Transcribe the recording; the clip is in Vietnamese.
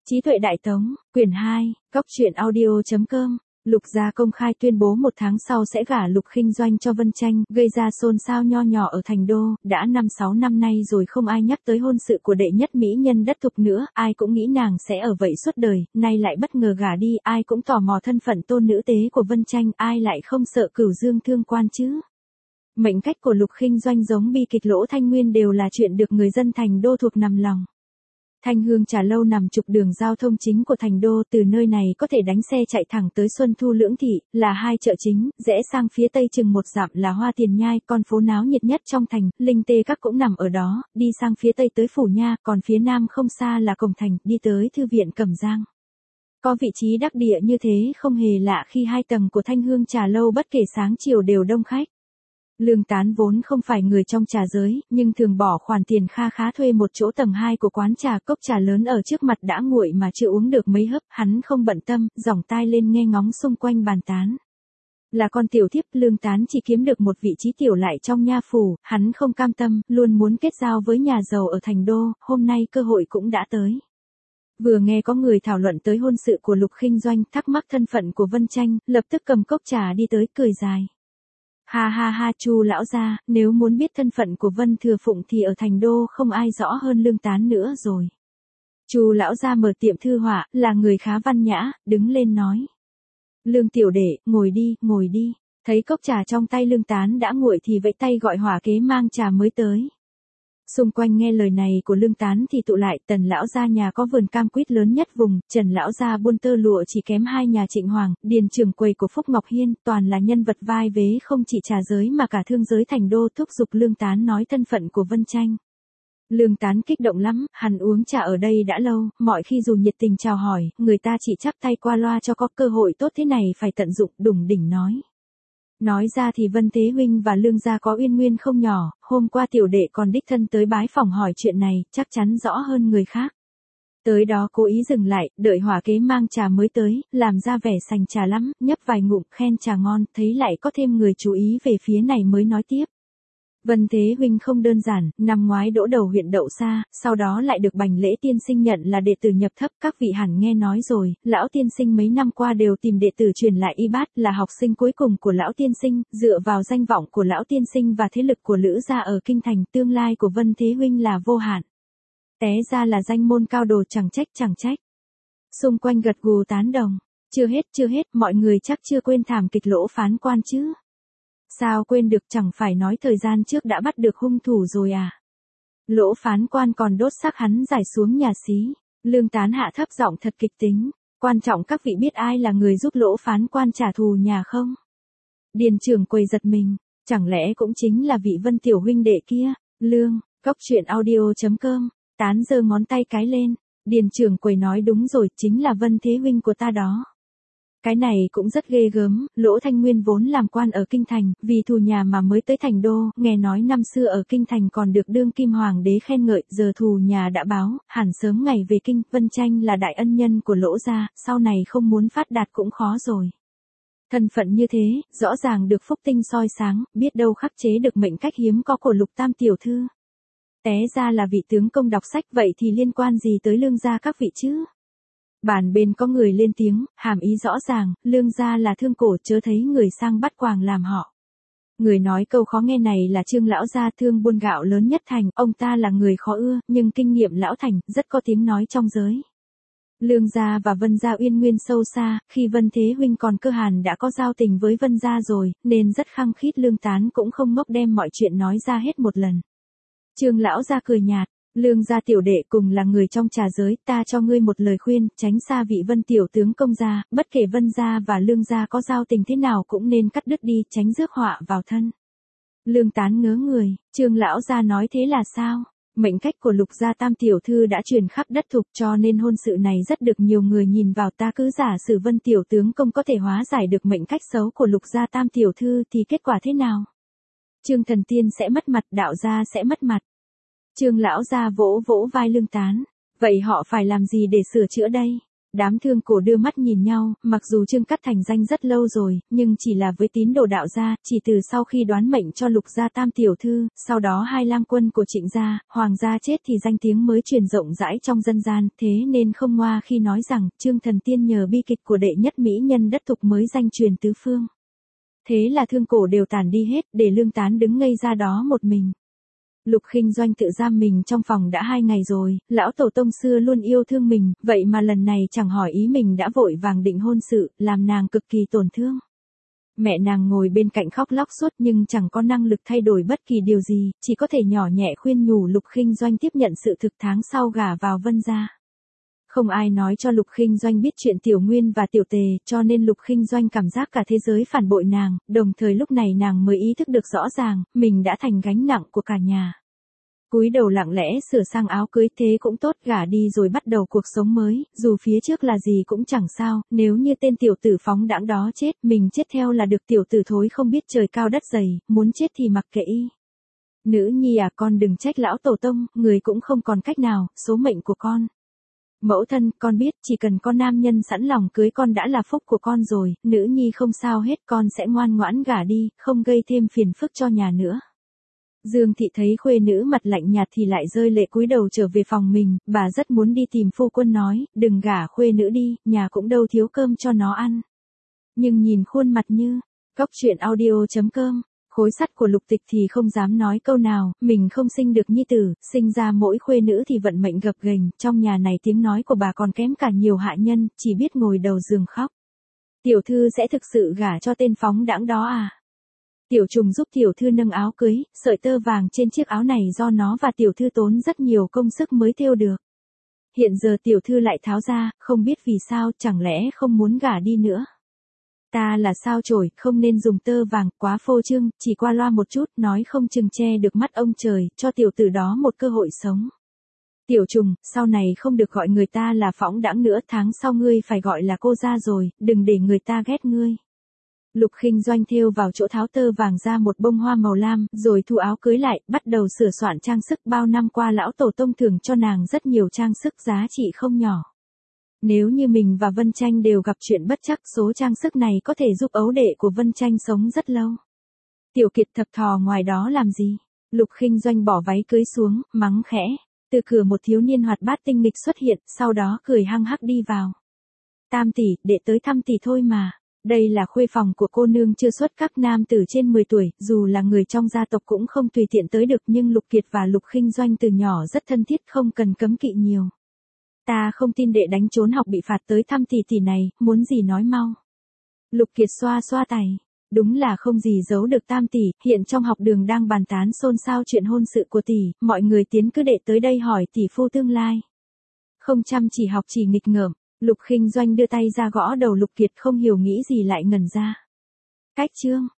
Trí tuệ đại tống, quyển 2, Cóc truyện audio.com. Lục gia công khai tuyên bố 1 tháng sau sẽ gả Lục Khinh Doanh cho Vân Tranh, gây ra xôn xao nho nhỏ ở thành đô, đã 5-6 năm nay rồi không ai nhắc tới hôn sự của đệ nhất mỹ nhân đất thục nữa, ai cũng nghĩ nàng sẽ ở vậy suốt đời, nay lại bất ngờ gả đi, ai cũng tò mò thân phận tôn nữ tế của Vân Tranh, ai lại không sợ cửu dương thương quan chứ. Mệnh cách của Lục Khinh Doanh giống bi kịch Lỗ Thanh Nguyên đều là chuyện được người dân thành đô thuộc nằm lòng. Thanh Hương Trà Lâu nằm trục đường giao thông chính của thành đô, từ nơi này có thể đánh xe chạy thẳng tới Xuân Thu Lưỡng Thị, là hai chợ chính, rẽ sang phía tây chừng 1 dặm là Hoa Tiền Nhai, con phố náo nhiệt nhất trong thành, Linh Tê Các cũng nằm ở đó, đi sang phía tây tới Phủ Nha, còn phía nam không xa là Cổng Thành, đi tới Thư viện Cẩm Giang. Có vị trí đắc địa như thế không hề lạ khi 2 tầng của Thanh Hương Trà Lâu bất kể sáng chiều đều đông khách. Lương Tán vốn không phải người trong trà giới, nhưng thường bỏ khoản tiền kha khá thuê một chỗ tầng 2 của quán trà, cốc trà lớn ở trước mặt đã nguội mà chưa uống được mấy hớp, hắn không bận tâm, giỏng tai lên nghe ngóng xung quanh bàn tán. Là con tiểu thiếp, Lương Tán chỉ kiếm được một vị trí tiểu lại trong nha phủ, hắn không cam tâm, luôn muốn kết giao với nhà giàu ở thành đô, hôm nay cơ hội cũng đã tới. Vừa nghe có người thảo luận tới hôn sự của Lục Khinh Doanh, thắc mắc thân phận của Vân Tranh, lập tức cầm cốc trà đi tới cười dài. Ha ha ha, Chu lão gia, nếu muốn biết thân phận của Vân Thừa Phụng thì ở thành đô không ai rõ hơn Lương Tán nữa rồi. Chu lão gia mở tiệm thư họa, là người khá văn nhã, đứng lên nói. Lương tiểu đệ, ngồi đi, ngồi đi. Thấy cốc trà trong tay Lương Tán đã nguội thì vẫy tay gọi hỏa kế mang trà mới tới. Xung quanh nghe lời này của Lương Tán thì tụ lại, Tần lão gia nhà có vườn cam quýt lớn nhất vùng, Trần lão gia buôn tơ lụa chỉ kém 2 nhà Trịnh Hoàng, Điền trưởng quầy của Phúc Ngọc Hiên, toàn là nhân vật vai vế không chỉ trà giới mà cả thương giới thành đô, thúc giục Lương Tán nói thân phận của Vân Tranh. Lương Tán kích động lắm, hắn uống trà ở đây đã lâu, mọi khi dù nhiệt tình chào hỏi, người ta chỉ chắp tay qua loa cho có cơ hội tốt thế này phải tận dụng, đủng đỉnh nói. Nói ra thì Vân Thế huynh và Lương gia có uyên nguyên không nhỏ, hôm qua tiểu đệ còn đích thân tới bái phòng hỏi chuyện này, chắc chắn rõ hơn người khác. Tới đó cố ý dừng lại, đợi hỏa kế mang trà mới tới, làm ra vẻ sành trà lắm, nhấp vài ngụm, khen trà ngon, thấy lại có thêm người chú ý về phía này mới nói tiếp. Vân Thế huynh không đơn giản, năm ngoái đỗ đầu huyện Đậu Sa, sau đó lại được Bành Lễ tiên sinh nhận là đệ tử nhập thấp, các vị hẳn nghe nói rồi, lão tiên sinh mấy năm qua đều tìm đệ tử truyền lại y bát, là học sinh cuối cùng của lão tiên sinh, dựa vào danh vọng của lão tiên sinh và thế lực của Lữ gia ở kinh thành, tương lai của Vân Thế huynh là vô hạn. Té ra là danh môn cao đồ, chẳng trách chẳng trách. Xung quanh gật gù tán đồng. Chưa hết, mọi người chắc chưa quên thảm kịch Lỗ Phán Quan chứ. Sao quên được, chẳng phải nói thời gian trước đã bắt được hung thủ rồi à? Lỗ Phán Quan còn đốt xác hắn giải xuống nhà xí. Lương Tán hạ thấp giọng thật kịch tính. Quan trọng các vị biết ai là người giúp Lỗ Phán Quan trả thù nhà không? Điền trưởng quầy giật mình. Chẳng lẽ cũng chính là vị Vân tiểu huynh đệ kia? Lương, Cóc truyện audio.com. Tán giơ ngón tay cái lên. Điền trưởng quầy nói đúng rồi, chính là Vân Thế huynh của ta đó. Cái này cũng rất ghê gớm, Lỗ Thanh Nguyên vốn làm quan ở Kinh Thành, vì thù nhà mà mới tới thành đô, nghe nói năm xưa ở Kinh Thành còn được đương kim hoàng đế khen ngợi, giờ thù nhà đã báo, hẳn sớm ngày về Kinh, Vân Tranh là đại ân nhân của Lỗ gia, sau này không muốn phát đạt cũng khó rồi. Thân phận như thế, rõ ràng được phúc tinh soi sáng, biết đâu khắc chế được mệnh cách hiếm có của Lục Tam tiểu thư. Té ra là vị tướng công đọc sách, vậy thì liên quan gì tới Lương gia các vị chứ? Bàn bên có người lên tiếng, hàm ý rõ ràng, Lương gia là thương cổ, chớ thấy người sang bắt quàng làm họ. Người nói câu khó nghe này là Trương lão gia, thương buôn gạo lớn nhất thành, ông ta là người khó ưa, nhưng kinh nghiệm lão thành, rất có tiếng nói trong giới. Lương gia và Vân gia uyên nguyên sâu xa, khi Vân Thế huynh còn cơ hàn đã có giao tình với Vân gia rồi, nên rất khăng khít. Lương Tán cũng không ngốc đem mọi chuyện nói ra hết một lần. Trương lão gia cười nhạt. Lương gia tiểu đệ cùng là người trong trà giới, ta cho ngươi một lời khuyên, tránh xa vị Vân tiểu tướng công gia, bất kể Vân gia và Lương gia có giao tình thế nào cũng nên cắt đứt đi, tránh rước họa vào thân. Lương Tán ngớ người, Trương lão gia nói thế là sao? Mệnh cách của Lục gia tam tiểu thư đã truyền khắp đất thục, cho nên hôn sự này rất được nhiều người nhìn vào, ta cứ giả sử Vân tiểu tướng công có thể hóa giải được mệnh cách xấu của Lục gia tam tiểu thư thì kết quả thế nào? Trương thần tiên sẽ mất mặt, đạo gia sẽ mất mặt. Trương lão gia vỗ vỗ vai Lương Tán. Vậy họ phải làm gì để sửa chữa đây? Đám thương cổ đưa mắt nhìn nhau, mặc dù Trương Cát thành danh rất lâu rồi, nhưng chỉ là với tín đồ đạo gia, chỉ từ sau khi đoán mệnh cho Lục gia tam tiểu thư, sau đó hai lang quân của Trịnh gia, Hoàng gia chết thì danh tiếng mới truyền rộng rãi trong dân gian, thế nên không ngoa khi nói rằng, Trương Thần Tiên nhờ bi kịch của đệ nhất mỹ nhân đất thục mới danh truyền tứ phương. Thế là thương cổ đều tản đi hết, để Lương Tán đứng ngây ra đó một mình. Lục Khinh Doanh tự giam mình trong phòng đã 2 ngày rồi, lão tổ tông xưa luôn yêu thương mình, vậy mà lần này chẳng hỏi ý mình đã vội vàng định hôn sự, làm nàng cực kỳ tổn thương. Mẹ nàng ngồi bên cạnh khóc lóc suốt nhưng chẳng có năng lực thay đổi bất kỳ điều gì, chỉ có thể nhỏ nhẹ khuyên nhủ Lục Khinh Doanh tiếp nhận sự thực tháng sau gả vào Vân gia. Không ai nói cho Lục Khinh Doanh biết chuyện Tiểu Nguyên và Tiểu Tề, cho nên Lục Khinh Doanh cảm giác cả thế giới phản bội nàng, đồng thời lúc này nàng mới ý thức được rõ ràng, mình đã thành gánh nặng của cả nhà. Cúi đầu lặng lẽ sửa sang áo cưới thế cũng tốt, gả đi rồi bắt đầu cuộc sống mới, dù phía trước là gì cũng chẳng sao, nếu như tên tiểu tử phóng đãng đó chết, mình chết theo là được. Tiểu tử thối không biết trời cao đất dày, muốn chết thì mặc kệ y. Nữ nhi à, con đừng trách lão tổ tông, người cũng không còn cách nào, số mệnh của con. Mẫu thân, con biết, chỉ cần con nam nhân sẵn lòng cưới con đã là phúc của con rồi, nữ nhi không sao hết, con sẽ ngoan ngoãn gả đi, không gây thêm phiền phức cho nhà nữa. Dương thị thấy khuê nữ mặt lạnh nhạt thì lại rơi lệ cúi đầu trở về phòng mình, bà rất muốn đi tìm phu quân nói, đừng gả khuê nữ đi, nhà cũng đâu thiếu cơm cho nó ăn. Nhưng nhìn khuôn mặt như, Góc Truyện Audio.com, khối sắt của Lục Tịch thì không dám nói câu nào, mình không sinh được nhi tử, sinh ra mỗi khuê nữ thì vận mệnh gập ghềnh, trong nhà này tiếng nói của bà còn kém cả nhiều hạ nhân, chỉ biết ngồi đầu giường khóc. Tiểu thư sẽ thực sự gả cho tên phóng đãng đó à? Tiểu Trùng giúp tiểu thư nâng áo cưới, sợi tơ vàng trên chiếc áo này do nó và tiểu thư tốn rất nhiều công sức mới thêu được. Hiện giờ tiểu thư lại tháo ra, không biết vì sao, chẳng lẽ không muốn gả đi nữa. Ta là sao chổi, không nên dùng tơ vàng, quá phô trương, chỉ qua loa một chút, nói không chừng che được mắt ông trời, cho tiểu tử đó một cơ hội sống. Tiểu Trùng, sau này không được gọi người ta là phóng đãng nữa, tháng sau ngươi phải gọi là cô gia rồi, đừng để người ta ghét ngươi. Lục Khinh Doanh thêu vào chỗ tháo tơ vàng ra một bông hoa màu lam, rồi thu áo cưới lại, bắt đầu sửa soạn trang sức. Bao năm qua lão tổ tông thưởng cho nàng rất nhiều trang sức giá trị không nhỏ. Nếu như mình và Vân Tranh đều gặp chuyện bất trắc, số trang sức này có thể giúp ấu đệ của Vân Tranh sống rất lâu. Tiểu Kiệt thập thò ngoài đó làm gì? Lục Khinh Doanh bỏ váy cưới xuống, mắng khẽ. Từ cửa một thiếu niên hoạt bát tinh nghịch xuất hiện, sau đó cười hăng hắc đi vào. Tam tỷ, đệ tới thăm tỷ thôi mà. Đây là khuê phòng của cô nương chưa xuất các nam tử trên 10 tuổi, dù là người trong gia tộc cũng không tùy tiện tới được, nhưng Lục Kiệt và Lục Khinh Doanh từ nhỏ rất thân thiết, không cần cấm kỵ nhiều. Ta không tin đệ đánh trốn học bị phạt tới thăm tỷ tỷ này, muốn gì nói mau. Lục Kiệt xoa xoa tay. Đúng là không gì giấu được tam tỷ, hiện trong học đường đang bàn tán xôn xao chuyện hôn sự của tỷ, mọi người tiến cứ đệ tới đây hỏi tỷ phu tương lai. Không chăm chỉ học chỉ nghịch ngợm. Lục Khinh Doanh đưa tay ra gõ đầu Lục Kiệt, không hiểu nghĩ gì lại ngẩn ra. Cách chương.